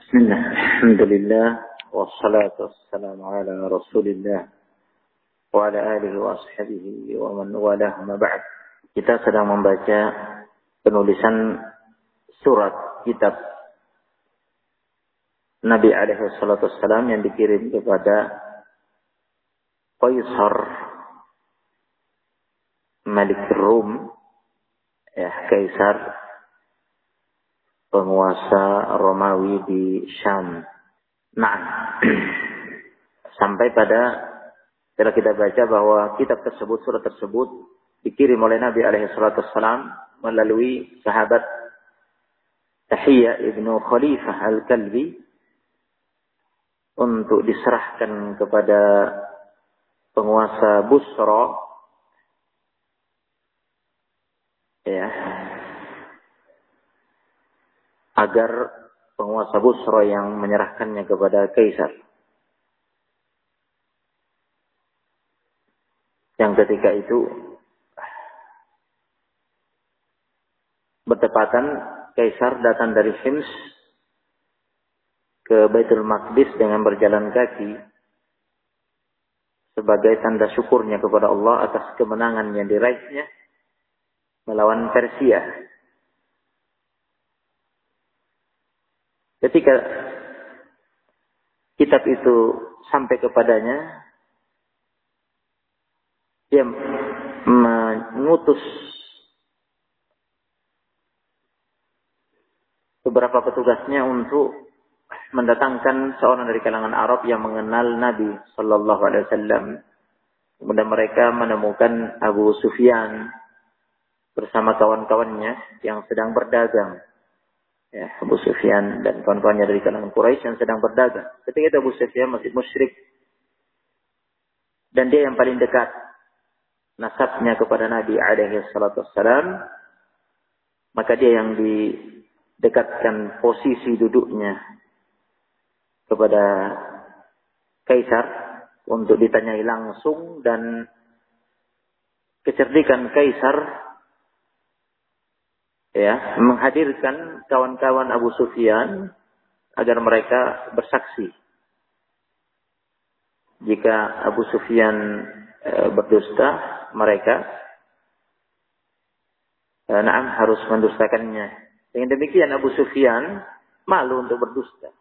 Bismillah, alhamdulillah, wassalatu wassalamu ala rasulillah, wa ala alihi wa ashabihi wa man walah ma ba'd. Kita sedang membaca penulisan surat kitab Nabi alaihi salatu wassalam yang dikirim kepada Qaisar Malik Rum, Kaisar penguasa Romawi di Syam. Nah, sampai pada setelah kita baca bahwa kitab tersebut, surat tersebut dikirim oleh Nabi alaihi salatu wassalam melalui sahabat Tahiyya ibnu Khalifah al-Kalbi untuk diserahkan kepada penguasa Busra, agar penguasa Busra yang menyerahkannya kepada Kaisar. Yang ketika itu bertepatan Kaisar datang dari Hims ke Baitul Maqdis dengan berjalan kaki sebagai tanda syukurnya kepada Allah atas kemenangan yang diraihnya melawan Persia. Ketika kitab itu sampai kepadanya, dia mengutus beberapa petugasnya untuk mendatangkan seorang dari kalangan Arab yang mengenal Nabi Sallallahu Alaihi Wasallam. Kemudian mereka menemukan Abu Sufyan bersama kawan-kawannya yang sedang berdagang. Abu Sufyan dan kawan-kawannya dari kalangan Quraisy yang sedang berdagang. Ketika itu Abu Sufyan masih musyrik dan dia yang paling dekat nasabnya kepada Nabi alaihi salatu wassalam, maka dia yang didekatkan posisi duduknya kepada Kaisar untuk ditanyai langsung, dan kecerdikan Kaisar menghadirkan kawan-kawan Abu Sufyan agar mereka bersaksi. Jika Abu Sufyan berdusta, mereka harus mendustakannya. Dengan demikian Abu Sufyan malu untuk berdusta.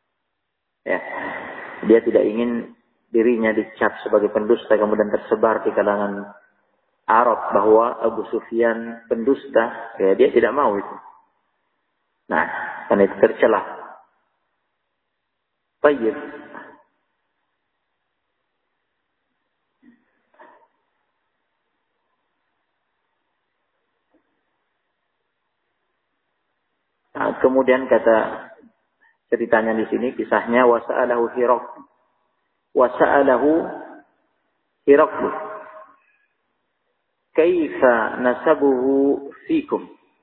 Dia tidak ingin dirinya dicap sebagai pendusta kemudian tersebar di kalangan Arab bahwa Abu Sufyan pendusta. Dia tidak mau itu. Nah, karena itu tercelah. Baik. Nah, kemudian kata ceritanya di sini, kisahnya wasa'alahu Hiraklu kaifa nasabuhu fikum.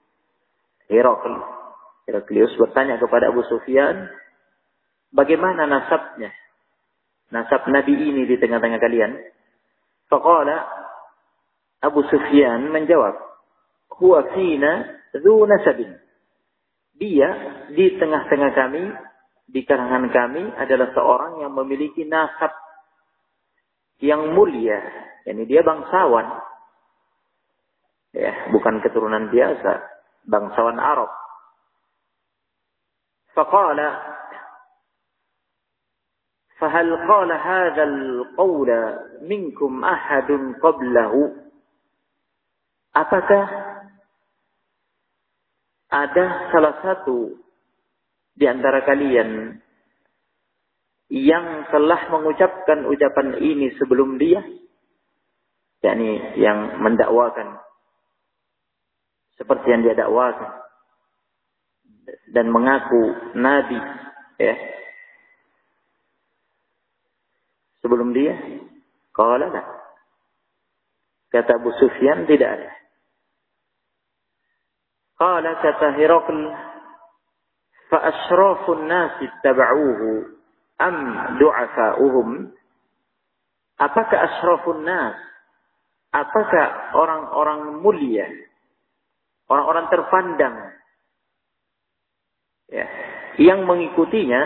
Heraklius bertanya kepada Abu Sufyan, bagaimana nasabnya, nasab Nabi ini di tengah-tengah kalian? Faqala, Abu Sufyan menjawab, huwa fina dzu nasabin. Dia di tengah-tengah kami, di kalangan kami adalah seorang yang memiliki nasab yang mulia. Yani dia bangsawan. Bukan keturunan biasa, bangsawan Arab. Faqala, fahal qala hadzal qawla minkum ahadun qablahu? Apakah ada salah satu di antara kalian yang telah mengucapkan ucapan ini sebelum dia? yakni yang mendakwakan seperti yang dia dakwakan dan mengaku nabi sebelum dia. Qala la, kata Abu Sufyan, tidak ada. Qala, kata Hirakl, fa asyrafun nas ittaba'uhu am du'afa'uhum? Apakah asyrafun nas, apakah orang-orang mulia, orang-orang terpandang yang mengikutinya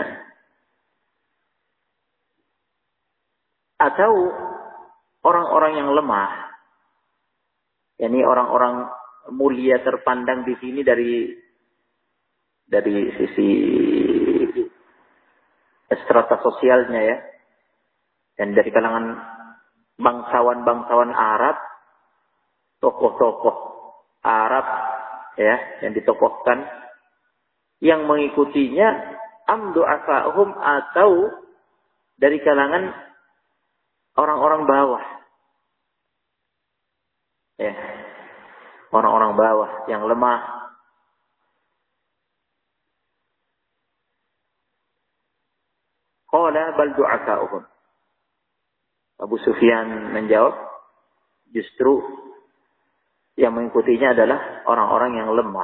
atau orang-orang yang lemah. Yani orang-orang mulia terpandang di sini dari sisi strata sosialnya ya. Dan dari kalangan bangsawan-bangsawan Arab, tokoh-tokoh Arab ya yang ditokohkan, yang mengikutinya amdu'afahum atau dari kalangan orang-orang bawah. Ya. Orang-orang bawah yang lemah. Qala bal du'afa'uhum. Abu Sufyan menjawab, justru yang mengikutinya adalah orang-orang yang lemah.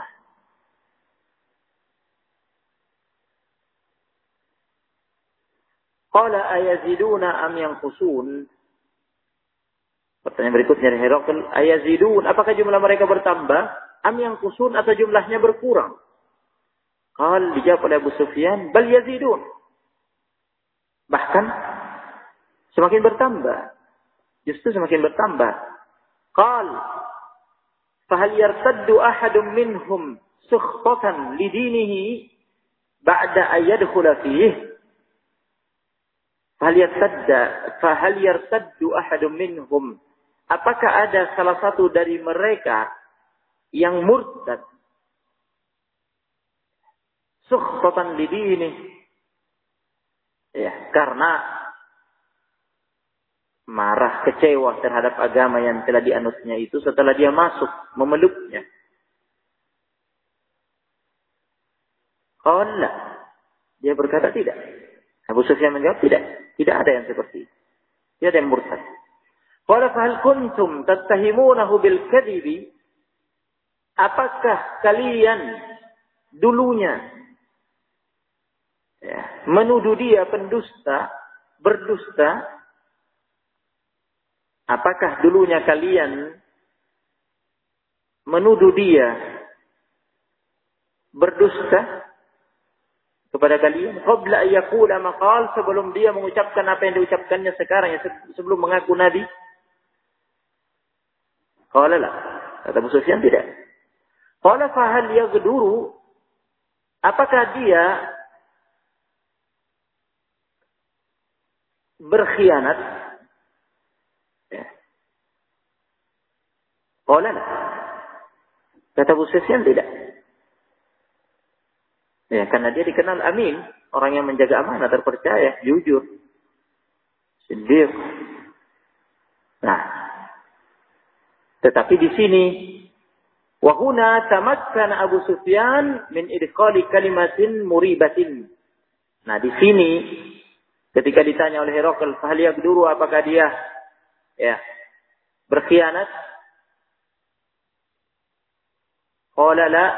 Qala ayaziduna am yanqusun? Pertanyaan berikutnya dari Herakl, ayazidun, apakah jumlah mereka bertambah? Am yanqusun, atau jumlahnya berkurang? Qal, dijawab oleh Abu Sufyan, bal yazidun. Bahkan semakin bertambah. Justru semakin bertambah. Qal, fahal yartaddu ahadun minhum sukhtatan lidinihi ba'da ayyadkhula fihi? Fahal yartaddu ahadun minhum, apakah ada salah satu dari mereka yang murtad sukhtatan lidinihi, ya, karena marah, kecewa terhadap agama yang telah dianutnya itu setelah dia masuk, memeluknya. Qala, dia berkata tidak. Abu Sufyan menjawab tidak ada yang seperti itu. Tidak ada yang murtad. Qala fahal kuntum tattahimunahu bil kadhibi? Apakah kalian dulunya menuduh dia pendusta, berdusta? Apakah dulunya kalian menuduh dia berdusta kepada kalian? Qabla ayyaqula maqal, sebelum dia mengucapkan apa yang diucapkannya sekarang, ya, sebelum mengaku nabi? Qala la, kata Abu Sufyan tidak. Qala fahal yaghduru, apakah dia berkhianat? Qala la, kata Abu Sufyan tidak. Ya, karena dia dikenal amin, orang yang menjaga amanah, terpercaya, jujur, siddiq. Nah, tetapi di sini wa huna tamakkana Abu Sufyan min idkhali kalimatin muribatin. Nah, di sini ketika ditanya oleh Herakl, fahal yaghduru, apakah dia berkhianat? Qala la.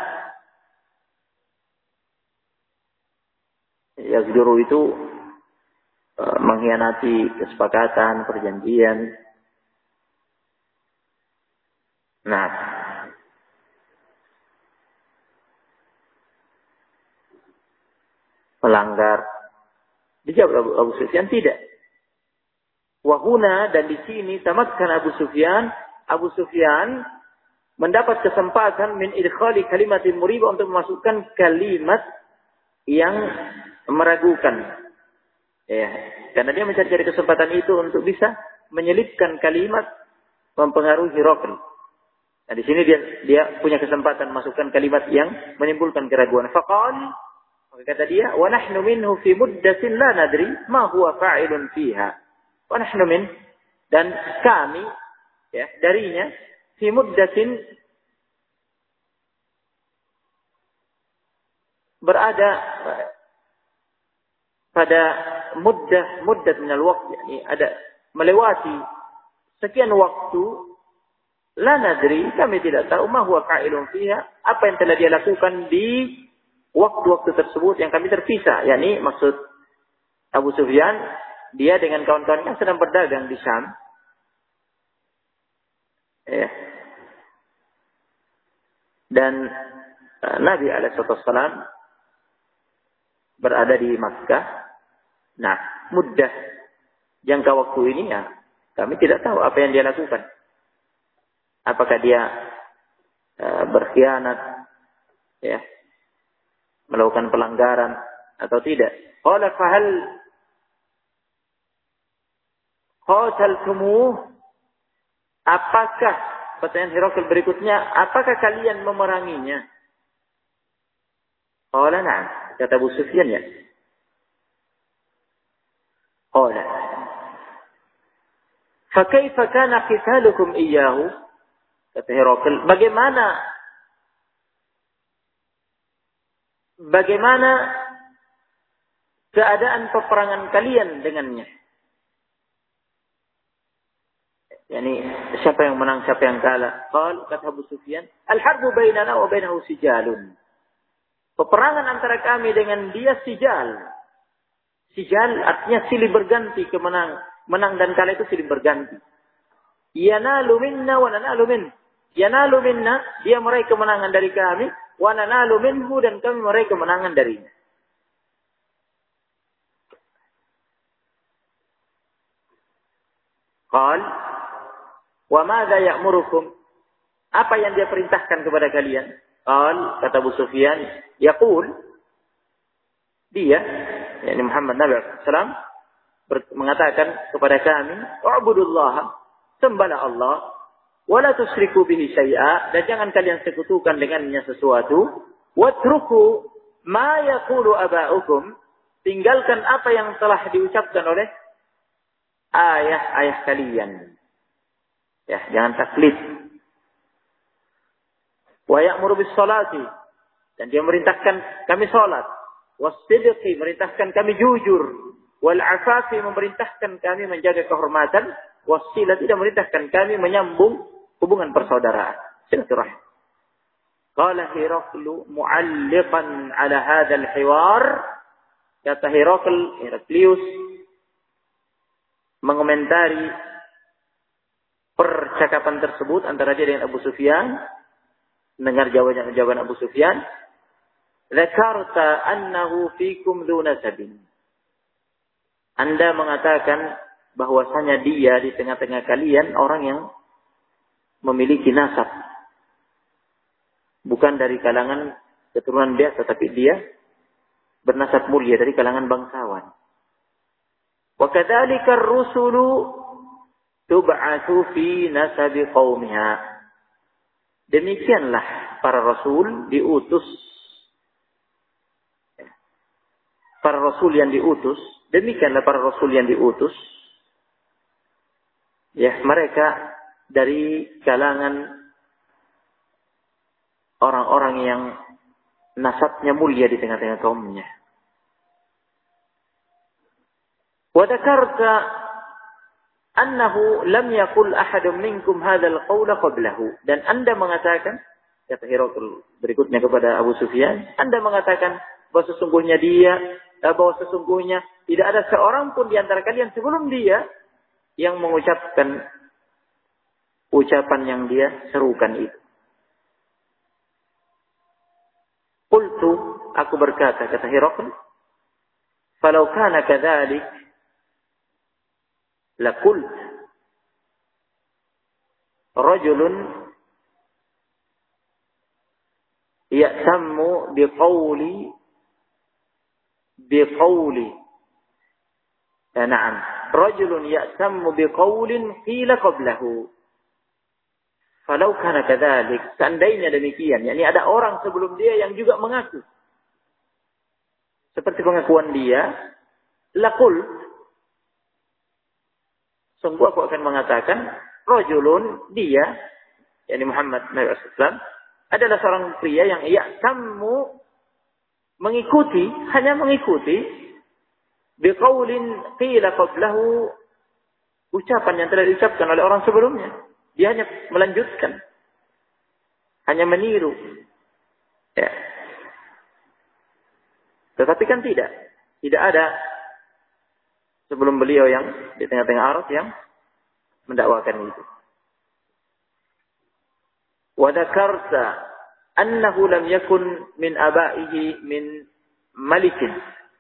Yaghduru itu mengkhianati kesepakatan, perjanjian. Nah, melanggar. Dijawab Abu Sufyan tidak. Wahuna, dan di sini tamakkan Abu Sufyan mendapat kesempatan min idkhali kalimatin muribah, untuk memasukkan kalimat yang meragukan. Ya, karena dia mencari kesempatan itu untuk bisa menyelipkan kalimat mempengaruhi Herakl. Nah, di sini dia punya kesempatan masukkan kalimat yang menimbulkan keraguan. Faqal, maka kata dia, wa nahnu minhu fi muddatin la nadri ma huwa fa'ilun fiha. Wa nahnu min, dan kami darinya fi muddatin, berada pada muddah minal waqt, yakni ada melewati sekian waktu, la nadri, kami tidak tahu, ma huwa fa'ilun fiha, apa yang telah dia lakukan di waktu-waktu tersebut yang kami terpisah. Yakni maksud Abu Sufyan, dia dengan kawan-kawannya sedang berdagang di Syam. Dan Nabi alaihissalam berada di Makkah. Nah, muddah jangka waktu ini ya, kami tidak tahu apa yang dia lakukan. Apakah dia berkhianat, ya, melakukan pelanggaran atau tidak. Qala fahal qataltumuh, apakah, pertanyaan Herakl berikutnya, apakah kalian memeranginya? Qala na'am, kata Abu Sufyan, ya. Qala fa kaifa kana qitalukum iyyahu, kata Herakl, bagaimana keadaan peperangan kalian dengannya? Yani siapa yang menang, siapa yang kalah? Qal, kata Abu Sufyan, al-harbu bainana wa bainahu sijalun. Peperangan antara kami dengan dia sijal. Sijal artinya silih berganti, menang dan kalah itu silih berganti. Yanalu minna wa nanalu min. Yanalu minna, dia meraih kemenangan dari kami, wa nanalu minhu, dan kami meraih kemenangan darinya. Qal, wa madza ya'murukum? Apa yang dia perintahkan kepada kalian? Qal, kata Abu Sufyan, yaqul, dia, yakni Muhammad Nabi SAW, mengatakan kepada kami, "U'budullaha", sembahlah Allah, "wa la tusyriku bihi syai'a", dan jangan kalian sekutukan dengannya sesuatu, "watruku ma yaqulu aba'ukum", tinggalkan apa yang telah diucapkan oleh ayah-ayah kalian. Ya, jangan taklid. Wa ya'muru bis salati, dan dia merintahkan kami salat. Was-sidqi, merintahkan kami jujur. Wal afafi, memerintahkan kami menjaga kehormatan. Was-silati, tidak merintahkan kami menyambung hubungan persaudaraan, silaturahim. Qala Herakl mu'alliqan ala hadzal hiwar, kata Heraklius mengomentari percakapan tersebut antara dia dengan Abu Sufyan. Dengar jawaban Abu Sufyan. Dzakarta annahu fikum dzu nasabin. Anda mengatakan bahwasanya dia di tengah-tengah kalian orang yang memiliki nasab. Bukan dari kalangan keturunan biasa, tapi dia bernasab mulia dari kalangan bangsawan. Wa kadzalika ar-rusulu tub'atsu fi nasabi qaumiha. Demikianlah para rasul diutus. Para rasul yang diutus, demikianlah para rasul yang diutus. Ya, mereka dari kalangan orang-orang yang nasabnya mulia di tengah-tengah kaumnya. Wa dzakarta annahu lam yaqul ahadun minkum hadzal qawla qablahu, dan Anda mengatakan, kata Herakl berikutnya kepada Abu Sufyan, Anda mengatakan bahwa sesungguhnya tidak ada seorang pun di antara kalian sebelum dia yang mengucapkan ucapan yang dia serukan itu. Qultu, aku berkata, kata Herakl, falau kana kadzalik laqult rajulun ya'tammu biqawli na'am, rajulun ya'tammu biqawlin qila qablahu. Falau kana kadzalik, seandainya demikian, yakni ada orang sebelum dia yang juga mengaku seperti pengakuan dia, laqul, sungguh aku akan mengatakan, rajulun, dia, yakni Muhammad Nabi SAW, adalah seorang pria yang ya'tammu, mengikuti, hanya mengikuti, biqaulin qila qablahu, ucapan yang telah diucapkan oleh orang sebelumnya. Dia hanya melanjutkan, hanya meniru. Ya. Tetapi kan tidak ada sebelum beliau yang di tengah-tengah Arab yang mendakwakan itu. Wa dzakarta annahu lam yakun min abaihi min malikin,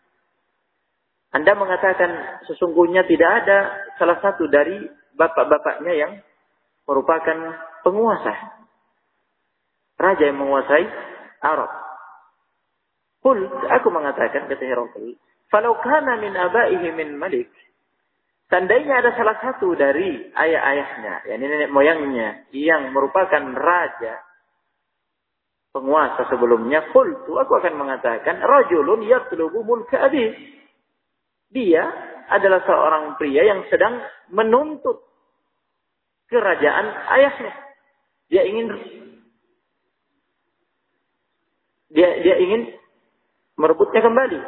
Anda mengatakan sesungguhnya tidak ada salah satu dari bapak-bapaknya yang merupakan penguasa. Raja yang menguasai Arab. Qul, aku mengatakan, kata Herakl, falau kana min abaihi min malik. Seandainya ada salah satu dari ayah-ayahnya, yakni nenek moyangnya, yang merupakan raja, penguasa sebelumnya, qultu, aku akan mengatakan, rajulun yatlubu mulka abi. Dia adalah seorang pria yang sedang menuntut kerajaan ayahnya. Dia ingin merebutnya kembali.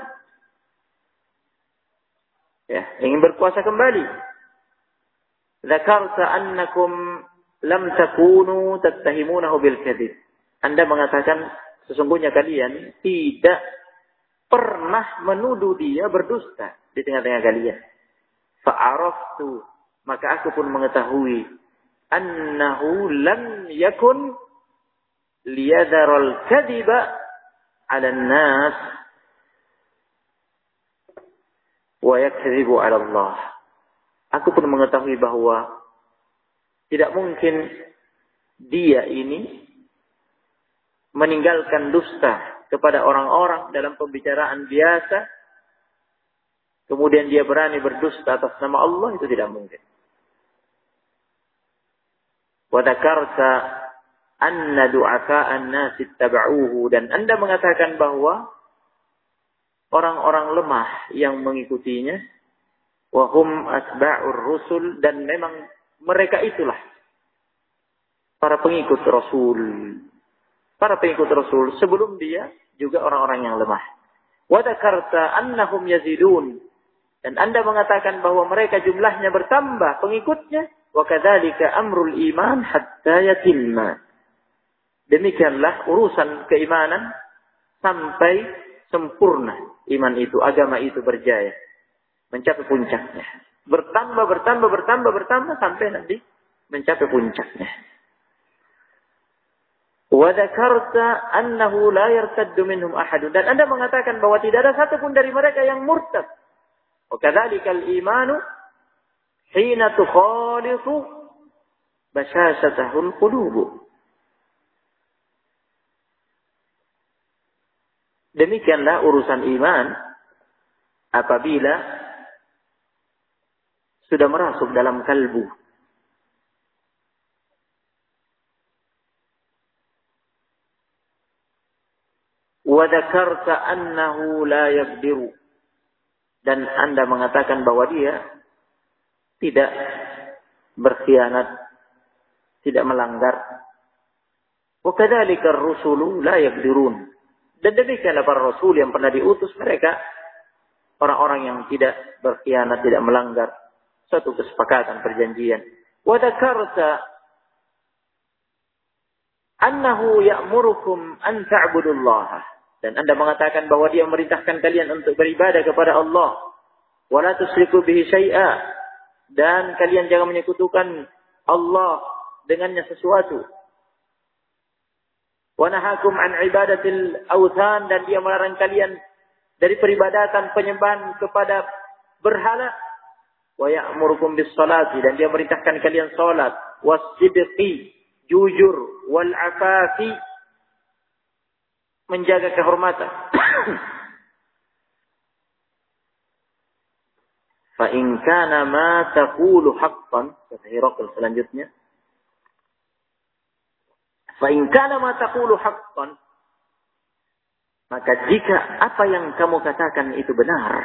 Ya, ingin berkuasa kembali. Dzakarta annakum lam takunu tattahimunahu bil kadzib. Anda mengatakan sesungguhnya kalian tidak pernah menuduh dia berdusta di tengah-tengah kalian. Fa'araftu, maka aku pun mengetahui annahu lam yakun liyadharal kadhiba 'ala an-nas wa yakdzibu 'ala Allah. Aku pun mengetahui bahwa tidak mungkin dia ini meninggalkan dusta kepada orang-orang dalam pembicaraan biasa, kemudian dia berani berdusta atas nama Allah, itu tidak mungkin. Wa dzakarta anna du'afa'an nas ittaba'uhu, dan Anda mengatakan bahwa orang-orang lemah yang mengikutinya, wa hum atba'ur rusul, dan memang mereka itulah para pengikut Rasul. Para pengikut Rasul sebelum dia juga orang-orang yang lemah. Wa dzakarta annahum yazidun, dan Anda mengatakan bahwa mereka jumlahnya bertambah pengikutnya. Wa kadzalika amrul iman hatta yatimma. Demikianlah urusan keimanan sampai sempurna iman itu, agama itu berjaya, mencapai puncaknya. Bertambah sampai nanti mencapai puncaknya. Wa dzakarta annahu la yartaddu minhum ahad, dan Anda mengatakan bahwa tidak ada satupun dari mereka yang murtad. Wa kadzalikal imanu hina tukhalitu bashashatahul qulub. Demikianlah urusan iman apabila sudah merasuk dalam kalbu. Wa dzakarta annahu la yaqdiru, dan Anda mengatakan bahwa dia tidak berkhianat, tidak melanggar. Wa kadzalika ar-rusulu la yaqdirun, dan demikianlah para rasul yang pernah diutus, mereka orang-orang yang tidak berkhianat, tidak melanggar suatu kesepakatan perjanjian. Wa dzakarta annahu ya'murukum an ta'budullaha, dan Anda mengatakan bahwa dia memerintahkan kalian untuk beribadah kepada Allah. Wa la tusyriku bihi syai'a, dan kalian jangan menyekutukan Allah dengannya sesuatu. Wa nahakum an ibadatil awthan, dan dia melarang kalian dari peribadatan penyembahan kepada berhala. Wa ya'murukum bis salati, dan dia merintahkan kalian salat. Was-sidqi, jujur, wal afafi, menjaga kehormatan. Fa in kana ma taqulu haqqan, kata Herakl selanjutnya, fa in kana ma taqulu haqqan, maka jika apa yang kamu katakan itu benar,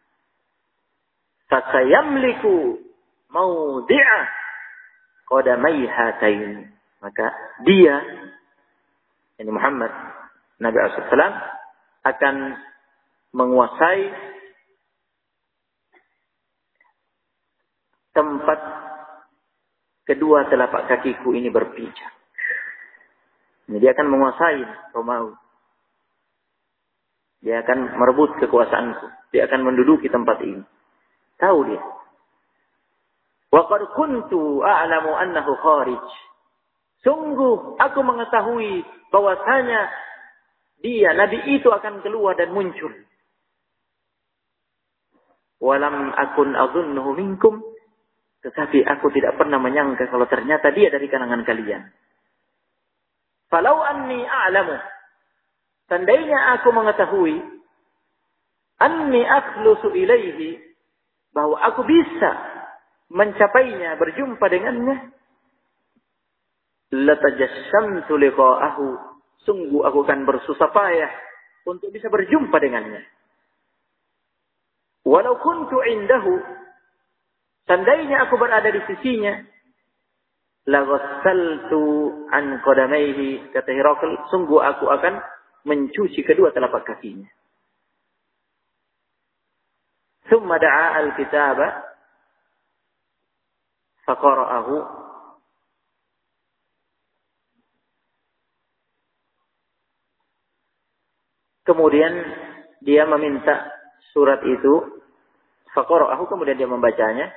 fa sayamliku mawdi'a qadamai hatain, maka dia, yani Muhammad Nabi SAW, akan menguasai tempat kedua telapak kakiku ini berpijak. Dia akan menguasai Romawi. Dia akan merebut kekuasaanku. Dia akan menduduki tempat ini. Tahu dia. Wa qad kuntu a'lamu annahu kharij. Sungguh aku mengetahui bahwasanya dia, Nabi itu akan keluar dan muncul. Walam akun adhunnuhu minkum, tetapi aku tidak pernah menyangka kalau ternyata dia dari kalangan kalian. Falau anni a'lamu, seandainya aku mengetahui, anni akhlusu ilaihi, bahwa aku bisa mencapainya, berjumpa dengannya, latajassamtu liqa'ahu, sungguh aku akan bersusah payah untuk bisa berjumpa dengannya. Walau kuntu indahu, seandainya aku berada di sisinya, laghassaltu an qadamaihi, kata Herakl, sungguh aku akan mencuci kedua telapak kakinya. Thumma da'a al-kitaba faqara'ahu, kemudian dia meminta surat itu, faqara'ahu, kemudian dia membacanya.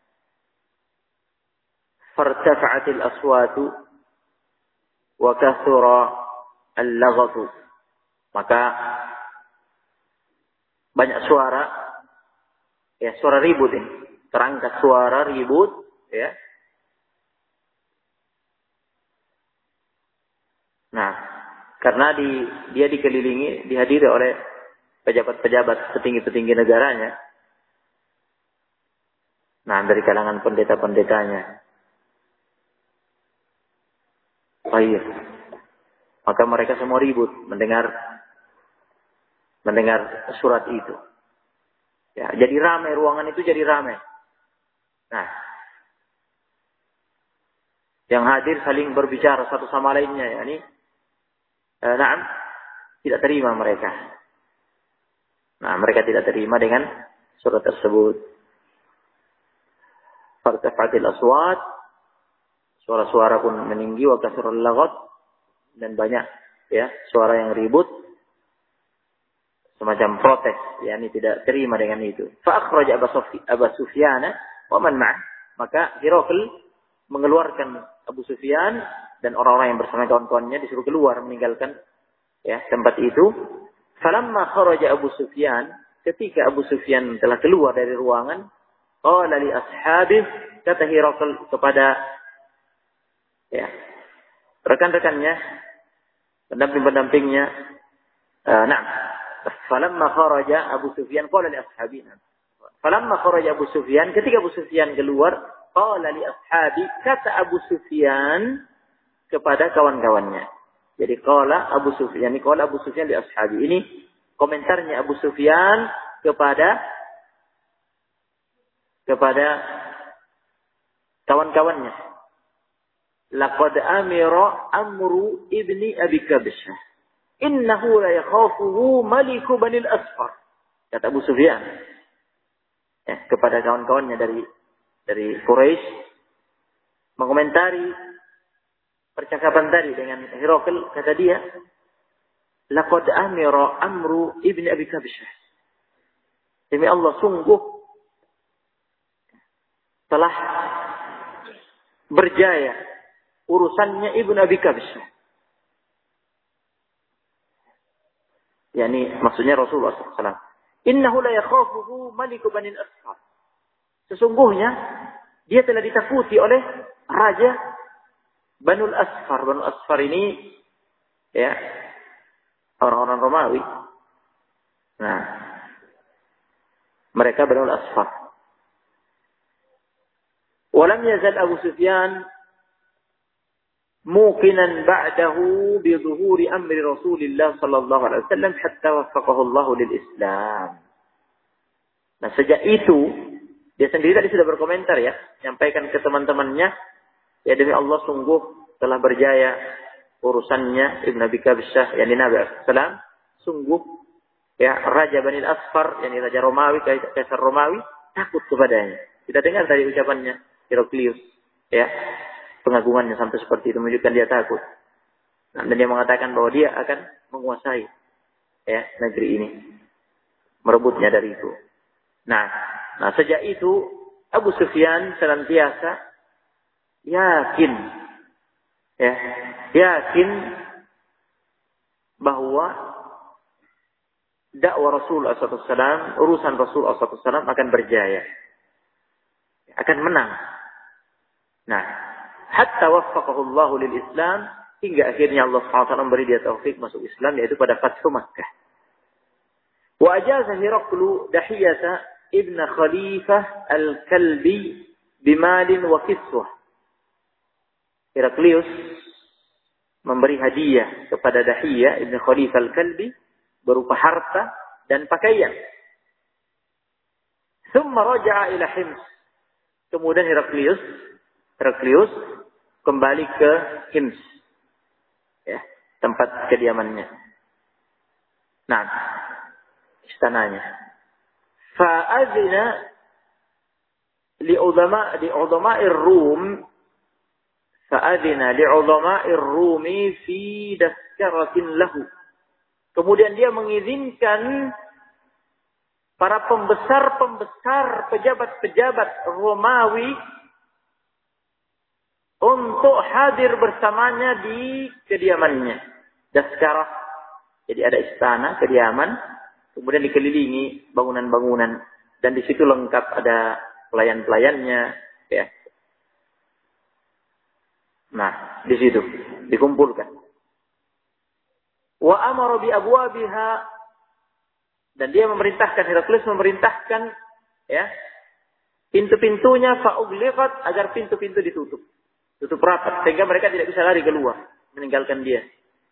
Fartafa'atil aswatu wa kathura al-laghatu, maka banyak suara, ya, suara ribut ini, terangkat suara ribut, ya. Nah, karena dia dikelilingi, dihadiri oleh pejabat-pejabat petinggi-petinggi negaranya. Nah, dari kalangan pendeta-pendetanya. Baik. Maka mereka semua ribut mendengar surat itu. Ya, jadi ramai, ruangan itu jadi ramai. Nah, yang hadir saling berbicara satu sama lainnya, yakni tidak terima mereka. Nah, mereka tidak terima dengan surat tersebut. Fartafatil aswat, suara-suara pun meninggi, wa kasrul laghat, dan banyak, ya, suara yang ribut, semacam protes, yakni tidak terima dengan itu. Fa akhraja Abu Sufyan wa man ma'ah, maka Herakl mengeluarkan Abu Sufyan dan orang-orang yang bersama kawan-kawannya, disuruh keluar meninggalkan, ya, tempat itu. Falamma kharaja Abu Sufyan, ketika Abu Sufyan telah keluar dari ruangan, qala li ashabih, kata Herakl kepada, ya, rekan-rekannya, pendamping-pendampingnya, falamma kharaja Abu Sufyan qala li ashabina, falamma kharaja Abu Sufyan, ketika Abu Sufyan keluar, qala li ashabi, kata Abu Sufyan kepada kawan-kawannya. Jadi qala Abu Sufyan li ashabi, ini komentarnya Abu Sufyan kepada kawan-kawannya. Laqad amira Amru ibni Abi Kabsyah, innahu la yakhafuhu maliku Banil Asfar, kata Abu Sufyan, ya, kepada kawan-kawannya dari Quraisy, mengomentari percakapan tadi dengan Herakl. Kata dia, laqad amira Amru ibni Abi Kabsyah, demi Allah, sungguh telah berjaya urusannya Ibnu Abi Kabsyah. Yani maksudnya Rasulullah SAW. Innahu la yakhafuhu maliku Banil Asfar. Sesungguhnya dia telah ditakuti oleh raja Banul Asfar. Banul Asfar ini, ya, orang-orang Romawi. Nah, mereka Banul Asfar. Walam yazal Abu Sufyan muqinan ba'dahu bi dhuhuri amri Rasulillah sallallahu alaihi wasallam hatta waffaqahu Allah lil Islam. Nah, sejak itu dia sendiri tadi sudah berkomentar, ya, menyampaikan ke teman-temannya, ya, demi Allah, sungguh telah berjaya urusannya Ibnu Abi Kabsyah, yakni Nabi sallallahu, sungguh, ya, Raja Banil Asfar, yakni Raja Romawi, Kaisar Romawi, takut kepadanya. Kita dengar tadi ucapannya Heraklius, ya, pengagungannya sampai seperti itu, menunjukkan dia takut. Nah, dan dia mengatakan bahwa dia akan menguasai, ya, negeri ini, merebutnya dari itu. Nah, sejak itu Abu Sufyan senantiasa yakin, ya, yakin bahwa dakwah Rasulullah SAW, urusan Rasulullah SAW akan berjaya. Akan menang. Nah, hatta waffaqahu Allah lil Islam, hingga akhirnya Allah SWT memberi dia taufik masuk Islam, yaitu pada Fathu Makkah. Wa ajaza Hiraqlu Dahiyata ibn Khalifah al-Kalbi bimalin wa kiswah. Heraklius memberi hadiah kepada Dahiyah ibn Khalifah al-Kalbi berupa harta dan pakaian. Thumma raja'a ila Hims. Kemudian Heraklius kembali ke Hims. Ya, tempat kediamannya. Nah, istananya. Fa'adzina li'udhama'ir Rum fi daskaratin lahu. Kemudian dia mengizinkan para pembesar-pembesar, pejabat-pejabat Romawi untuk hadir bersamanya di kediamannya. Daskarah. Jadi ada istana, kediaman, kemudian dikelilingi bangunan-bangunan, dan di situ lengkap ada pelayan-pelayannya, ya. Nah, di situ dikumpulkan. Wa amara bi abwabiha, dan dia memerintahkan, Heraklius memerintahkan, ya, pintu-pintunya fa'ugliqat, agar pintu-pintu ditutup. Tutup rapat sehingga mereka tidak bisa lari keluar meninggalkan dia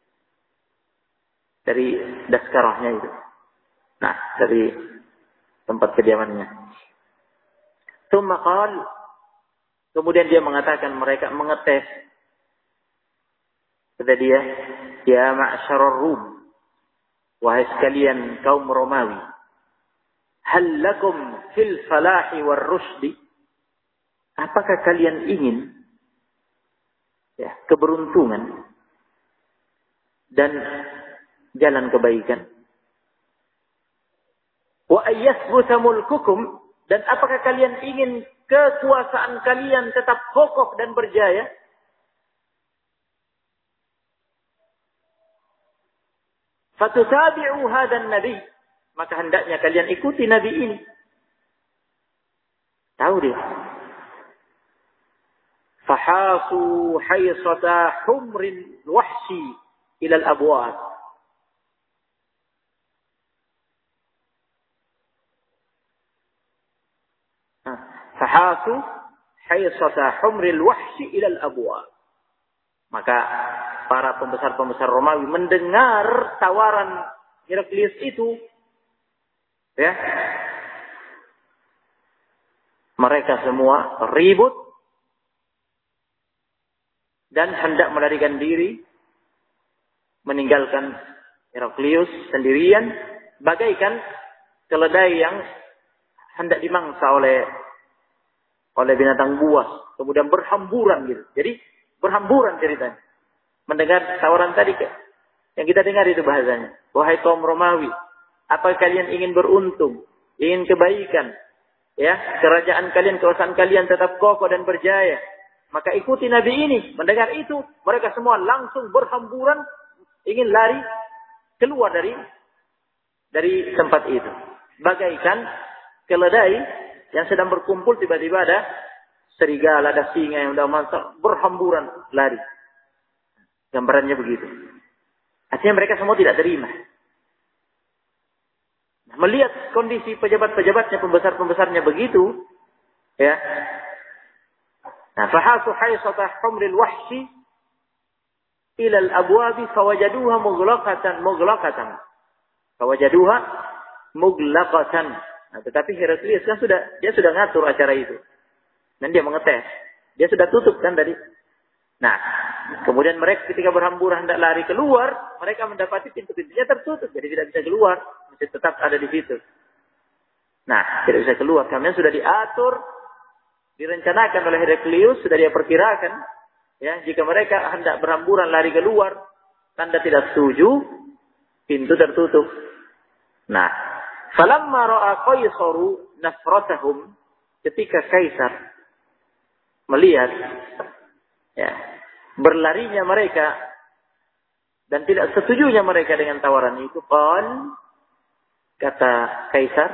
dari daskarahnya itu. Nah, dari tempat kediamannya. Tsumma qala, kemudian dia mengatakan, mereka mengetes. Kata dia, ya ma'syarar Rum, wahai sekalian kaum Romawi, hal lakum fil falahi war rusydi, apakah kalian ingin, ya, keberuntungan dan jalan kebaikan? Wa ayyasbuta mulkukum, dan apakah kalian ingin kekuasaan kalian tetap kokoh dan berjaya? Fatutabi'u hadan nabi, maka hendaknya kalian ikuti nabi ini. Tahu dia. Fahasu haysata humrin wahshi ila al-abwab. Fahasu haysata humril wahshi ila al-abwab. Maka para pembesar-pembesar Romawi mendengar tawaran Heraklius itu, ya, mereka semua ribut dan hendak melarikan diri, meninggalkan Heraklius sendirian, bagaikan keledai yang hendak dimangsa oleh binatang buas, kemudian berhamburan gitu. Jadi berhamburan ceritanya. Mendengar tawaran tadi yang kita dengar itu bahasanya. Wahai kaum Romawi, apa kalian ingin beruntung, ingin kebaikan, ya, kerajaan kalian, kekuasaan kalian tetap kokoh dan berjaya, maka ikuti nabi ini. Mendengar itu, mereka semua langsung berhamburan, ingin lari keluar dari tempat itu. Bagaikan keledai yang sedang berkumpul, tiba-tiba ada serigala, ada singa yang sudah masuk, berhamburan lari. Gambarannya begitu. Artinya mereka semua tidak terima. Melihat kondisi pejabat-pejabatnya, pembesar-pembesarnya begitu, ya. Nah, fahasu haysata humril wahshi ila al-abwab fawajaduha mughlaqatan. Fawajaduha mughlaqatan. Nah, tetapi Heraklius kan dia sudah ngatur acara itu. Dan dia mengetes. Dia sudah tutup kan tadi. Nah, kemudian mereka ketika berhamburan hendak lari keluar, mereka mendapati pintu-pintunya tertutup, jadi tidak bisa keluar, masih tetap ada di situ. Nah, tidak bisa keluar. Karena sudah diatur, direncanakan oleh Heraklius, sudah dia perkirakan, ya, jika mereka hendak berhamburan lari keluar, tanda tidak setuju, pintu tertutup. Nah, falamma ra'a Qaisaru nafratahum, ketika Kaisar melihat, ya, berlarinya mereka dan tidak setujunya mereka dengan tawaran itu, kata Kaisar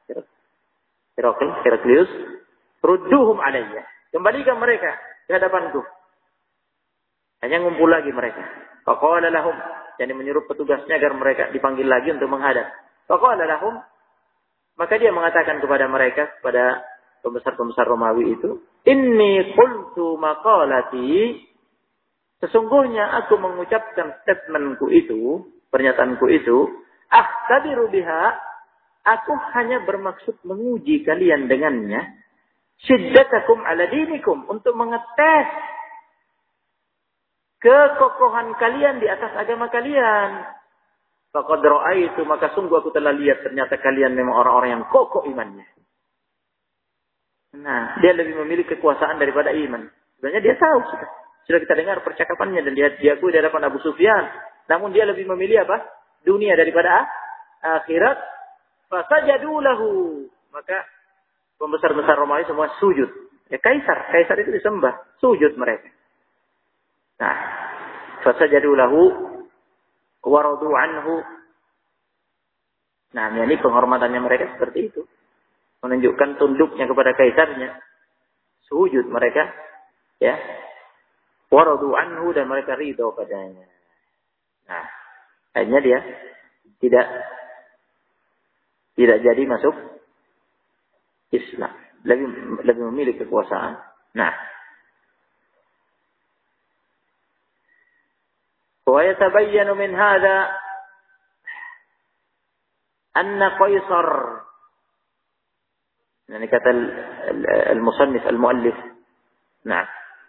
Heraklius, rudduhum alayya. Kembalikan mereka ke hadapanku. Hanya ngumpul lagi mereka. Faqala lahum, yani menyuruh petugasnya agar mereka dipanggil lagi untuk menghadap. Faqala lahum, maka dia mengatakan kepada mereka, kepada pembesar-pembesar Romawi itu, inni qultu maqalati, sesungguhnya aku mengucapkan statementku itu, pernyataanku itu, akhtabiru biha, aku hanya bermaksud menguji kalian dengannya, syiddatakum ala dinikum, untuk mengetes kekokohan kalian di atas agama kalian. Faqad ra'aitu, maka sungguh aku telah lihat ternyata kalian memang orang-orang yang kokoh imannya. Nah, dia lebih memilih kekuasaan daripada iman. Sebenarnya dia tahu sudah kita dengar percakapannya dan dia diakui di hadapan Abu Sufyan. Namun dia lebih memilih apa? Dunia daripada akhirat. Fasajadu lahu. Maka pembesar-besar Romawi semua sujud. Ya Kaisar itu disembah, sujud mereka. Nah, fasajadu lahu waradu anhu. Nah, ini penghormatannya mereka seperti itu. Menunjukkan tunduknya kepada kaisarnya. Sujud mereka, ya. Waradu anhu, dan mereka ridho padanya. Nah, akhirnya dia tidak jadi masuk Islam. Lebih memilih kekuasaan. Nah, ويتبين من هذا أن قيصر, يعني kata المصنف المؤلف, نعم,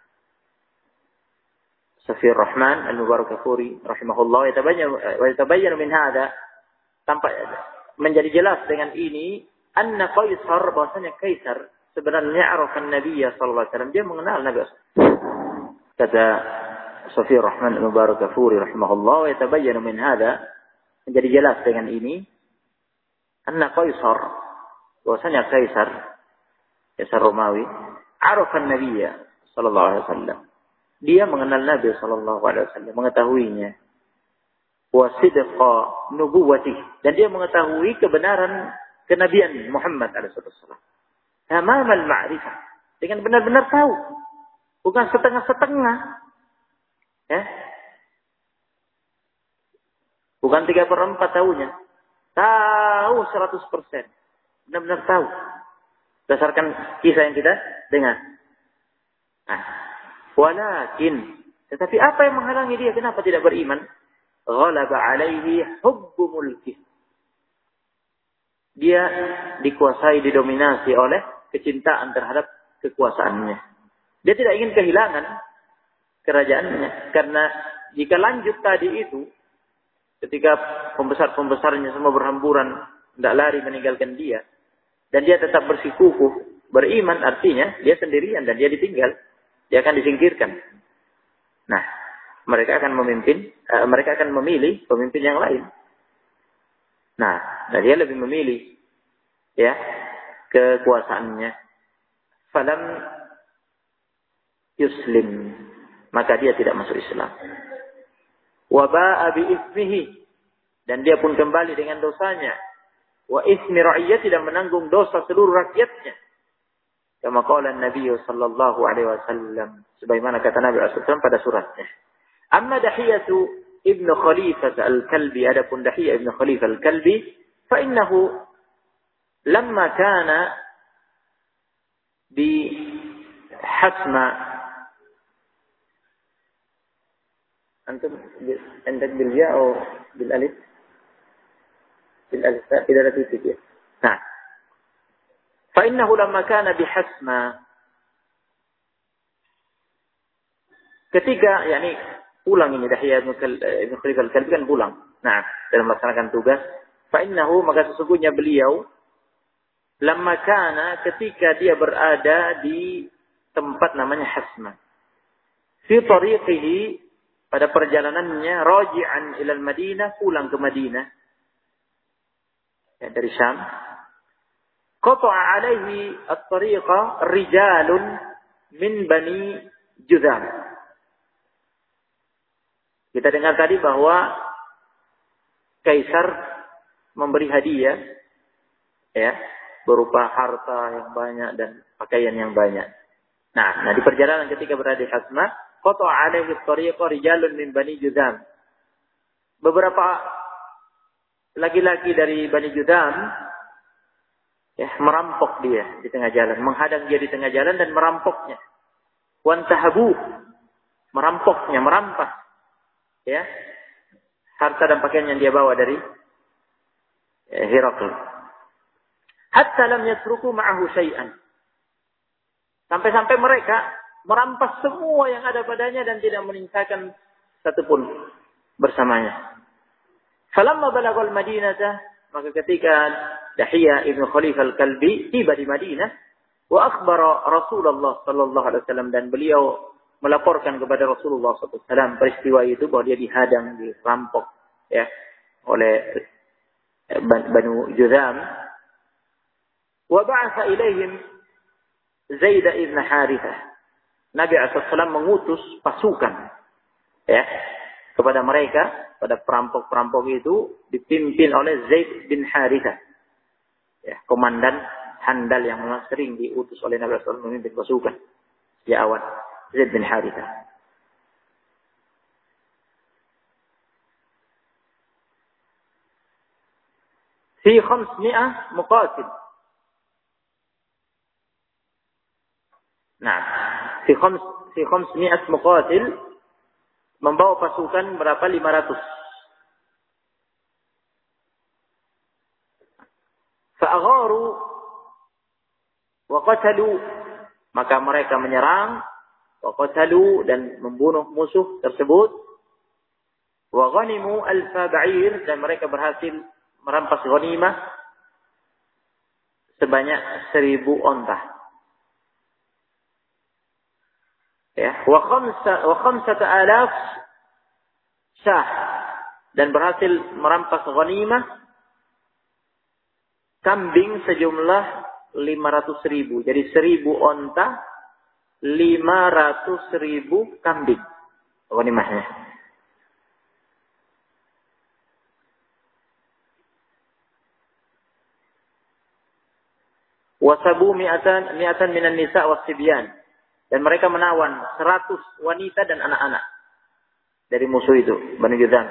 صفي الرحمن المباركفوري rahimahullah, ويتبين من هذا, tampak menjadi jelas dengan ini, anna Qaisar, bahwasanya Kaisar sebenarnya arafan Nabi sallallahu alaihi wasallam, dia mengenal Nabi. Kata Safi Rahman Al-Mubarakafuri rahimahullah, wa yatabayyanu min hadha, menjadi jelas dengan ini, anna Qaisar, bahwasanya Kaisar Romawi, arafan Nabi sallallahu alaihi wasallam, dia mengenal Nabi sallallahu alaihi wasallam, mengetahuinya, wa sidqa nubuwwatih, dan dia mengetahui kebenaran kenabian Muhammad alaihi wasallam. Tamam al-ma'rifah, dengan benar-benar tahu, bukan setengah-setengah. Ya. Bukan 3/4 tahunnya. Tahu 100%. Benar-benar tahu. Berdasarkan kisah yang kita dengar. Nah, walakin, tetapi apa yang menghalangi dia? Kenapa tidak beriman? Ghalaba alaihi hubbu mulki. Dia dikuasai, didominasi oleh kecintaan terhadap kekuasaannya. Dia tidak ingin kehilangan kerajaannya, karena jika lanjut tadi itu, ketika pembesar-pembesarnya semua berhamburan, tidak lari meninggalkan dia, dan dia tetap bersikukuh beriman, artinya dia sendirian dan dia ditinggal, dia akan disingkirkan. Nah, mereka akan memilih pemimpin yang lain. Nah, dan dia lebih memilih, ya, kekuasaannya. Falam yuslim, maka dia tidak masuk Islam. Wa ba'a bi ismihi, dan dia pun kembali dengan dosanya. Wa ismi ra'iyati, dan menanggung dosa seluruh rakyatnya. Kama qala Nabi sallallahu alaihi wasallam, sebagaimana kata Nabi sallallahu alaihi wasallam pada suratnya. Amma Dahiyatu ibnu Khalifah al-Kalbi, adapun Dahiyah ibnu Khalifah al-Kalbi, fa innahu lamma kana bi Hasma, antum عندك بالياء أو بالألف؟ بالألف إذا لا تيجي. نعم. فإنه لما كان بحسمة, ketika, yakni pulang ini Dahiyah ibn Khalifah al-Kalbi kan pulang. Nah, dalam melaksanakan tugas. Fa'innahu, maka sesungguhnya beliau, lamma kana, ketika dia berada di tempat namanya Hasmah, fi tariqihi, pada perjalanannya, raji'an ilal Madinah, pulang ke Madinah, ya, dari Syam, qata'a alaihi at-tariqa rijalun min Bani Juzam. Kita dengar tadi bahwa Kaisar memberi hadiah, ya, berupa harta yang banyak dan pakaian yang banyak. Nah, di perjalanan ketika berada di Hasmah, qata'a alaihi at-tariqa rijalun min Bani Judam. Beberapa laki-laki dari Bani Judam, ya, merampok dia di tengah jalan, menghadang dia di tengah jalan dan merampoknya. Wantahabu, merampoknya, merampas, ya, harta dan pakaian yang dia bawa dari Herakl. Hatta lam yatruku ma'ahu syai'an. Sampai-sampai mereka merampas semua yang ada padanya dan tidak meninggalkan satupun bersamanya. Falamma balaghal Madinata, maka ketika Dahiyah ibn Khalifah al-Kalbi tiba di Madinah, wa akhbara Rasulullah sallallahu alaihi wasallam, dan beliau melaporkan kepada Rasulullah sallallahu alaihi wasallam peristiwa itu, bahwa dia dihadang, dirampok, ya, oleh Banu Judam. Wa ba'atha ilaihim Zaid ibn Harithah. Nabi SAW mengutus pasukan, ya, kepada mereka, pada perampok-perampok itu dipimpin oleh Zaid bin Harithah, ya, komandan handal yang memang sering diutus oleh Nabi SAW memimpin pasukan di awal, Zaid bin Harithah. Fi 500 muqatil. Nah, fi 500 muqatil, membawa pasukan berapa? 500. Fa'agharu wa qatalu, maka mereka menyerang, wa qatalu, dan membunuh musuh tersebut. Wa ghanimu alfa ba'ir, dan mereka berhasil merampas ghanimah sebanyak 1000 onta. Ya, wa 5,000 syah, dan berhasil merampas ghanimah kambing sejumlah 500.000. Jadi 1000 onta, 500.000 kambing ghanimahnya. Wa sabu mi'atan minan nisa' was-sibyan, dan mereka menawan 100 wanita dan anak-anak dari musuh itu, Bani Judam.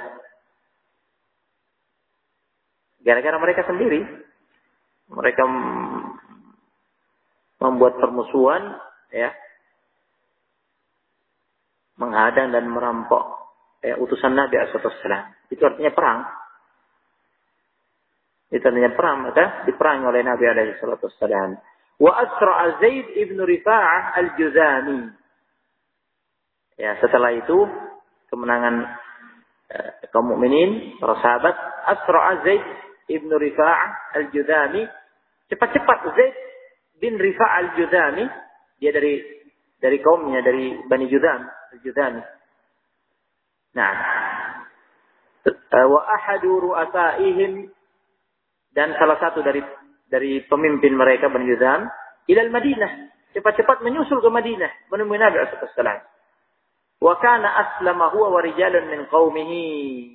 Gara-gara mereka sendiri, mereka membuat permusuhan, ya, menghadang dan merampok, ya, utusan Nabi SAW. Itu artinya perang. Itu artinya perang, maka diperangi oleh Nabi SAW. Wa asra'a Zaid ibn Rifa'ah al-Juzami. Ya, setelah itu kemenangan kaum mukminin, para sahabat, asra'a Zaid ibn Rifa'ah al-Juzami. Cepat-cepat Zaid bin Rifa'ah al-Juzami, dia dari kaumnya, dari Bani Judam, al-Juzami. Nah, wa ahadu ru'asaihim, dan salah satu dari pemimpin mereka Bani Judam, ilal Madinah, cepat-cepat menyusul ke Madinah menemui Nabi SAW. Wa kana aslama huwa wa rijalun min qaumihi,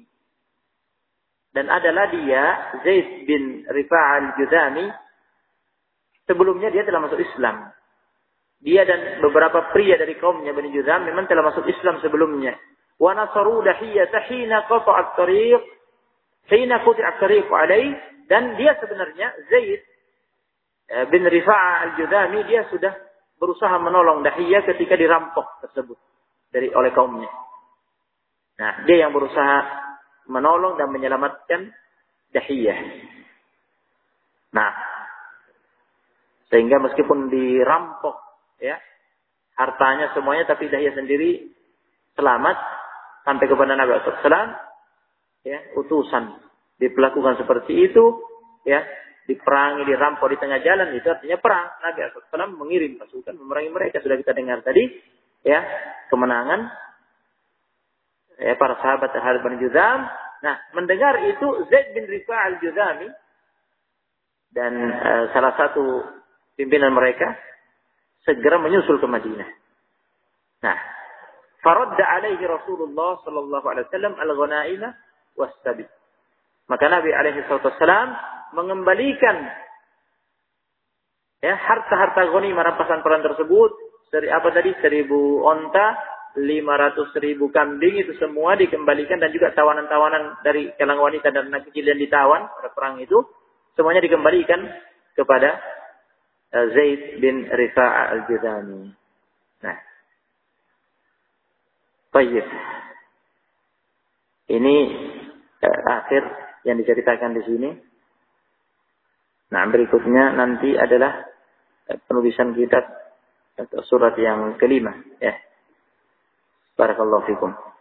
dan adalah dia, Zaid bin Rifa'ah al-Judami, sebelumnya dia telah masuk Islam. Dia dan beberapa pria dari kaumnya Bani Judam memang telah masuk Islam sebelumnya. Wa nasaru Dahiyata hina qata'a at-tariq, hina qata'a at-tariq alayhi, dan dia sebenarnya, Zaid bin Rifa'ah al-Judami, dia sudah berusaha menolong Dahiyah ketika dirampok tersebut oleh kaumnya. Nah, dia yang berusaha menolong dan menyelamatkan Dahiyah. Nah, sehingga meskipun dirampok, ya, hartanya semuanya, tapi Dahiyah sendiri selamat sampai kepada Nabi SAW. Ya, utusan diperlakukan seperti itu, ya, diperangi, dirampok di tengah jalan, itu artinya perang. Nabi SAW mengirim pasukan memerangi mereka. Sudah kita dengar tadi, ya, kemenangan, ya, para sahabat terhadap Bani Judam. Nah, mendengar itu, Zaid bin Rifa'ah al-Judami dan salah satu pimpinan mereka segera menyusul ke Madinah. Nah, faradda alaihi Rasulullah sallallahu alaihi wasallam al-ghanaima was-sabi. Maka Nabi alaihissalam mengembalikan harta-harta ghanimah rampasan perang tersebut dari 1.000 onta, 500.000 kambing, itu semua dikembalikan, dan juga tawanan-tawanan dari kalangan wanita dan anak kecil yang ditawan pada perang itu semuanya dikembalikan kepada Zaid bin Rifa'ah al-Juzami. Nah, baik. Ini akhir yang diceritakan di sini. Nah, berikutnya nanti adalah penulisan kitab atau surat yang kelima, ya. Barakallahu fikum.